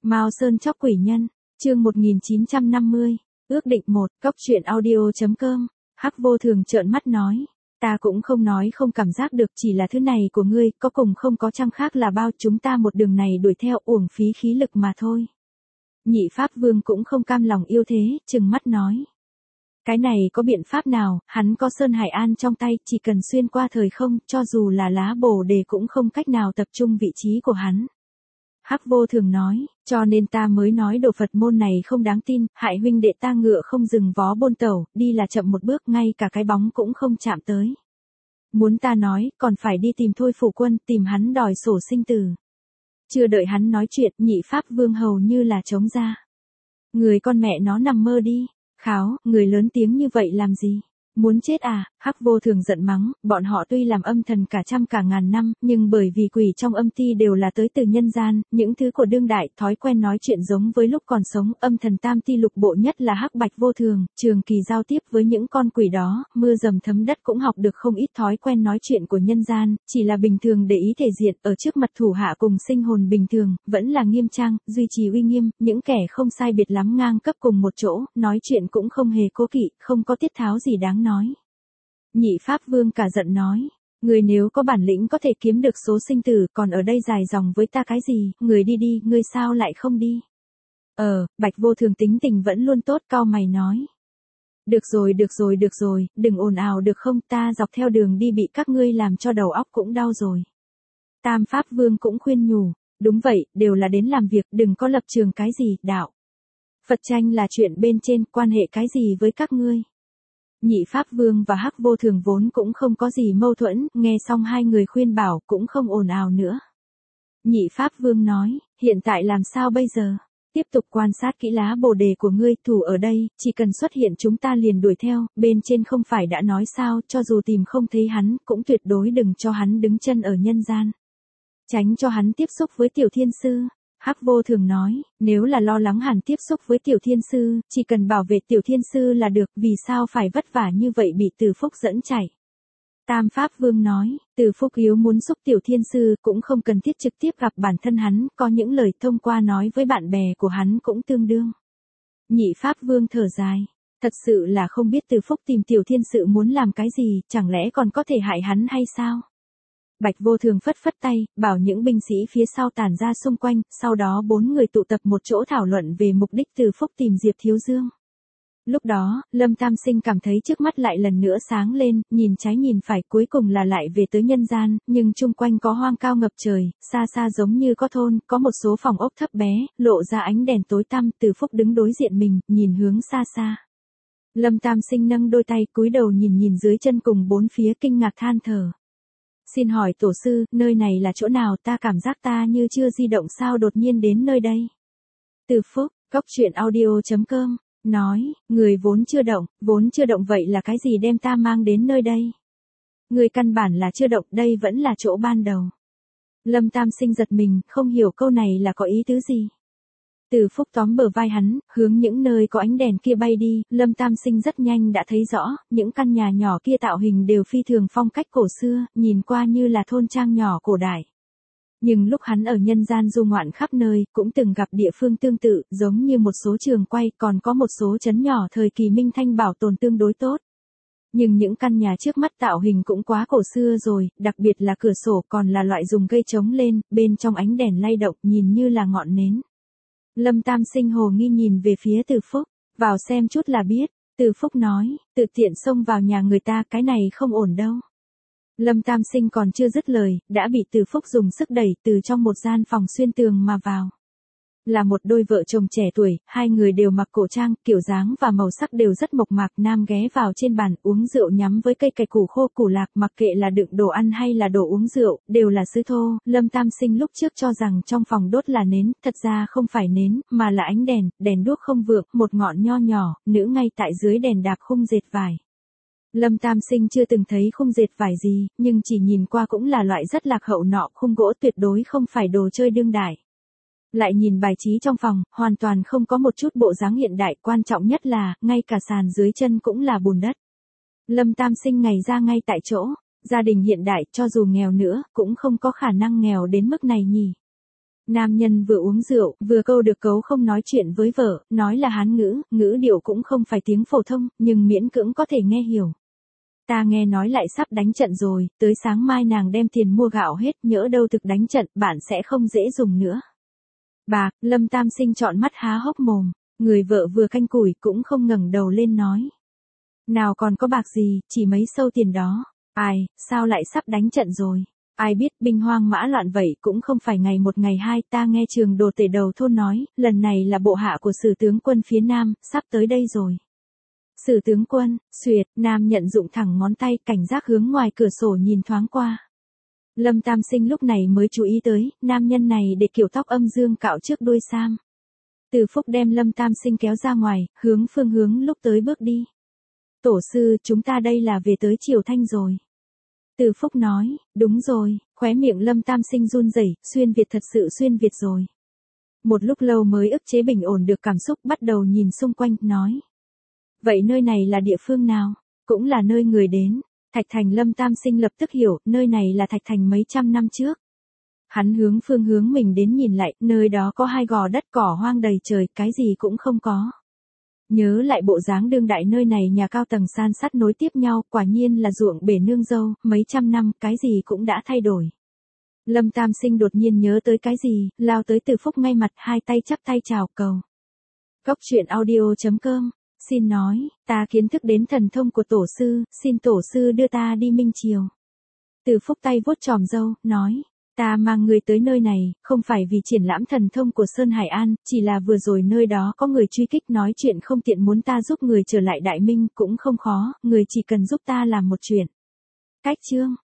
Mao Sơn chóc quỷ nhân, chương 1950, ước định 1, cóc truyện audio.com, Hắc Vô Thường trợn mắt nói. Ta cũng không nói không cảm giác được, chỉ là thứ này của ngươi, có cùng không có chăng khác là bao, chúng ta một đường này đuổi theo uổng phí khí lực mà thôi. Nhị Pháp Vương cũng không cam lòng yêu thế, trừng mắt nói. Cái này có biện pháp nào, hắn có Sơn Hải An trong tay, chỉ cần xuyên qua thời không, cho dù là lá bồ đề cũng không cách nào tập trung vị trí của hắn. Hắc Vô Thường nói, cho nên ta mới nói đồ Phật môn này không đáng tin, hại huynh đệ ta ngựa không dừng vó bôn tẩu, đi là chậm một bước, ngay cả cái bóng cũng không chạm tới. Muốn ta nói, còn phải đi tìm Thôi Phủ Quân, tìm hắn đòi sổ sinh tử. Chưa đợi hắn nói chuyện, Nhị Pháp Vương hầu như là trống ra. Người con mẹ nó nằm mơ đi. Kháo, người lớn tiếng như vậy làm gì? Muốn chết à? Hắc Vô Thường giận mắng, bọn họ tuy làm âm thần cả trăm cả ngàn năm, nhưng bởi vì quỷ trong âm ti đều là tới từ nhân gian, những thứ của đương đại, thói quen nói chuyện giống với lúc còn sống, âm thần tam ti lục bộ nhất là Hắc Bạch Vô Thường, trường kỳ giao tiếp với những con quỷ đó, mưa dầm thấm đất cũng học được không ít thói quen nói chuyện của nhân gian, chỉ là bình thường để ý thể diện, ở trước mặt thủ hạ cùng sinh hồn bình thường, vẫn là nghiêm trang, duy trì uy nghiêm, những kẻ không sai biệt lắm ngang cấp cùng một chỗ, nói chuyện cũng không hề cố kỵ, không có tiết tháo gì đáng nói. Nhị Pháp Vương cả giận nói, người nếu có bản lĩnh có thể kiếm được số sinh tử, còn ở đây dài dòng với ta cái gì, người đi đi, ngươi sao lại không đi? Bạch Vô Thường tính tình vẫn luôn tốt, cau mày nói. Được rồi, đừng ồn ào được không, ta dọc theo đường đi bị các ngươi làm cho đầu óc cũng đau rồi. Tam Pháp Vương cũng khuyên nhủ, đúng vậy, đều là đến làm việc, đừng có lập trường cái gì, đạo. Phật tranh là chuyện bên trên, quan hệ cái gì với các ngươi? Nhị Pháp Vương và Hắc Vô Thường vốn cũng không có gì mâu thuẫn, nghe xong hai người khuyên bảo cũng không ồn ào nữa. Nhị Pháp Vương nói, hiện tại làm sao bây giờ? Tiếp tục quan sát kỹ lá bồ đề của ngươi, thủ ở đây, chỉ cần xuất hiện chúng ta liền đuổi theo, bên trên không phải đã nói sao, cho dù tìm không thấy hắn, cũng tuyệt đối đừng cho hắn đứng chân ở nhân gian. Tránh cho hắn tiếp xúc với Tiểu Thiên Sư. Hắc Vô Thường nói, nếu là lo lắng hẳn tiếp xúc với Tiểu Thiên Sư, chỉ cần bảo vệ Tiểu Thiên Sư là được, vì sao phải vất vả như vậy bị Từ Phúc dẫn chạy. Tam Pháp Vương nói, Từ Phúc yếu muốn xúc Tiểu Thiên Sư cũng không cần thiết trực tiếp gặp bản thân hắn, có những lời thông qua nói với bạn bè của hắn cũng tương đương. Nhị Pháp Vương thở dài, thật sự là không biết Từ Phúc tìm Tiểu Thiên Sư muốn làm cái gì, chẳng lẽ còn có thể hại hắn hay sao? Bạch Vô Thường phất phất tay, bảo những binh sĩ phía sau tản ra xung quanh, sau đó bốn người tụ tập một chỗ thảo luận về mục đích Từ Phúc tìm Diệp Thiếu Dương. Lúc đó, Lâm Tam Sinh cảm thấy trước mắt lại lần nữa sáng lên, nhìn trái nhìn phải, cuối cùng là lại về tới nhân gian, nhưng chung quanh có hoang cao ngập trời, xa xa giống như có thôn, có một số phòng ốc thấp bé, lộ ra ánh đèn tối tăm, Từ Phúc đứng đối diện mình, nhìn hướng xa xa. Lâm Tam Sinh nâng đôi tay, cúi đầu nhìn dưới chân cùng bốn phía kinh ngạc than thở. Xin hỏi tổ sư, nơi này là chỗ nào, ta cảm giác ta như chưa di động sao đột nhiên đến nơi đây. Từ Phúc, cóc truyện audio.com, nói, người vốn chưa động vậy là cái gì đem ta mang đến nơi đây. Người căn bản là chưa động, đây vẫn là chỗ ban đầu. Lâm Tam Sinh giật mình, không hiểu câu này là có ý tứ gì. Từ Phúc tóm bờ vai hắn, hướng những nơi có ánh đèn kia bay đi, Lâm Tam Sinh rất nhanh đã thấy rõ, những căn nhà nhỏ kia tạo hình đều phi thường phong cách cổ xưa, nhìn qua như là thôn trang nhỏ cổ đại. Nhưng lúc hắn ở nhân gian du ngoạn khắp nơi, cũng từng gặp địa phương tương tự, giống như một số trường quay, còn có một số trấn nhỏ thời kỳ Minh Thanh bảo tồn tương đối tốt. Nhưng những căn nhà trước mắt tạo hình cũng quá cổ xưa rồi, đặc biệt là cửa sổ còn là loại dùng cây chống lên, bên trong ánh đèn lay động, nhìn như là ngọn nến. Lâm Tam Sinh hồ nghi nhìn về phía Từ Phúc, vào xem chút là biết, Từ Phúc nói, tự tiện xông vào nhà người ta, cái này không ổn đâu. Lâm Tam Sinh còn chưa dứt lời, đã bị Từ Phúc dùng sức đẩy từ trong một gian phòng xuyên tường mà vào. Là một đôi vợ chồng trẻ tuổi, hai người đều mặc cổ trang, kiểu dáng và màu sắc đều rất mộc mạc, nam ghé vào trên bàn, uống rượu nhắm với cây cải củ khô củ lạc, mặc kệ là đựng đồ ăn hay là đồ uống rượu, đều là sứ thô. Lâm Tam Sinh lúc trước cho rằng trong phòng đốt là nến, thật ra không phải nến, mà là ánh đèn, đèn đuốc không vượng, một ngọn nho nhỏ, nữ ngay tại dưới đèn đạp khung dệt vải. Lâm Tam Sinh chưa từng thấy khung dệt vải gì, nhưng chỉ nhìn qua cũng là loại rất lạc hậu nọ, khung gỗ tuyệt đối không phải đồ chơi đương đại. Lại nhìn bài trí trong phòng, hoàn toàn không có một chút bộ dáng hiện đại, quan trọng nhất là, ngay cả sàn dưới chân cũng là bùn đất. Lâm Tam Sinh ngày ra ngay tại chỗ, gia đình hiện đại, cho dù nghèo nữa, cũng không có khả năng nghèo đến mức này nhỉ. Nam nhân vừa uống rượu, vừa câu được cấu không nói chuyện với vợ, nói là Hán ngữ, ngữ điệu cũng không phải tiếng phổ thông, nhưng miễn cưỡng có thể nghe hiểu. Ta nghe nói lại sắp đánh trận rồi, tới sáng mai nàng đem tiền mua gạo hết, nhỡ đâu thực đánh trận, bạn sẽ không dễ dùng nữa. Bạc, Lâm Tam Sinh trọn mắt há hốc mồm, người vợ vừa canh củi cũng không ngẩng đầu lên nói. Nào còn có bạc gì, chỉ mấy xâu tiền đó. Ai, sao lại sắp đánh trận rồi? Ai biết binh hoang mã loạn vậy cũng không phải ngày một ngày hai, ta nghe Trường Đồ Tể đầu thôn nói, lần này là bộ hạ của Sử tướng quân phía Nam, sắp tới đây rồi. Sử tướng quân, xuyệt, Nam nhận dụng thẳng ngón tay, cảnh giác hướng ngoài cửa sổ nhìn thoáng qua. Lâm Tam Sinh lúc này mới chú ý tới, nam nhân này để kiểu tóc âm dương cạo trước đuôi sam. Từ Phúc đem Lâm Tam Sinh kéo ra ngoài, phương hướng lúc tới bước đi. Tổ sư, chúng ta đây là về tới Triều Thanh rồi. Từ Phúc nói, đúng rồi, khóe miệng Lâm Tam Sinh run rẩy, xuyên Việt thật sự xuyên Việt rồi. Một lúc lâu mới ức chế bình ổn được cảm xúc, bắt đầu nhìn xung quanh, nói. Vậy nơi này là địa phương nào? Cũng là nơi người đến. Thạch Thành. Lâm Tam Sinh lập tức hiểu, nơi này là Thạch Thành mấy trăm năm trước. Hắn phương hướng mình đến nhìn lại, nơi đó có 2 gò đất cỏ hoang đầy trời, cái gì cũng không có. Nhớ lại bộ dáng đương đại nơi này, nhà cao tầng san sát nối tiếp nhau, quả nhiên là ruộng bể nương dâu, mấy trăm năm, cái gì cũng đã thay đổi. Lâm Tam Sinh đột nhiên nhớ tới cái gì, lao tới Từ Phúc ngay mặt, 2 tay chắp tay chào cầu. Góc truyện audio.com, xin nói, ta kiến thức đến thần thông của tổ sư, xin tổ sư đưa ta đi Minh Triều. Từ Phúc tay vuốt chòm râu, nói. Ta mang người tới nơi này, không phải vì triển lãm thần thông của Sơn Hải An, chỉ là vừa rồi nơi đó có người truy kích nói chuyện không tiện, muốn ta giúp người trở lại Đại Minh, cũng không khó, người chỉ cần giúp ta làm một chuyện. Cách chương.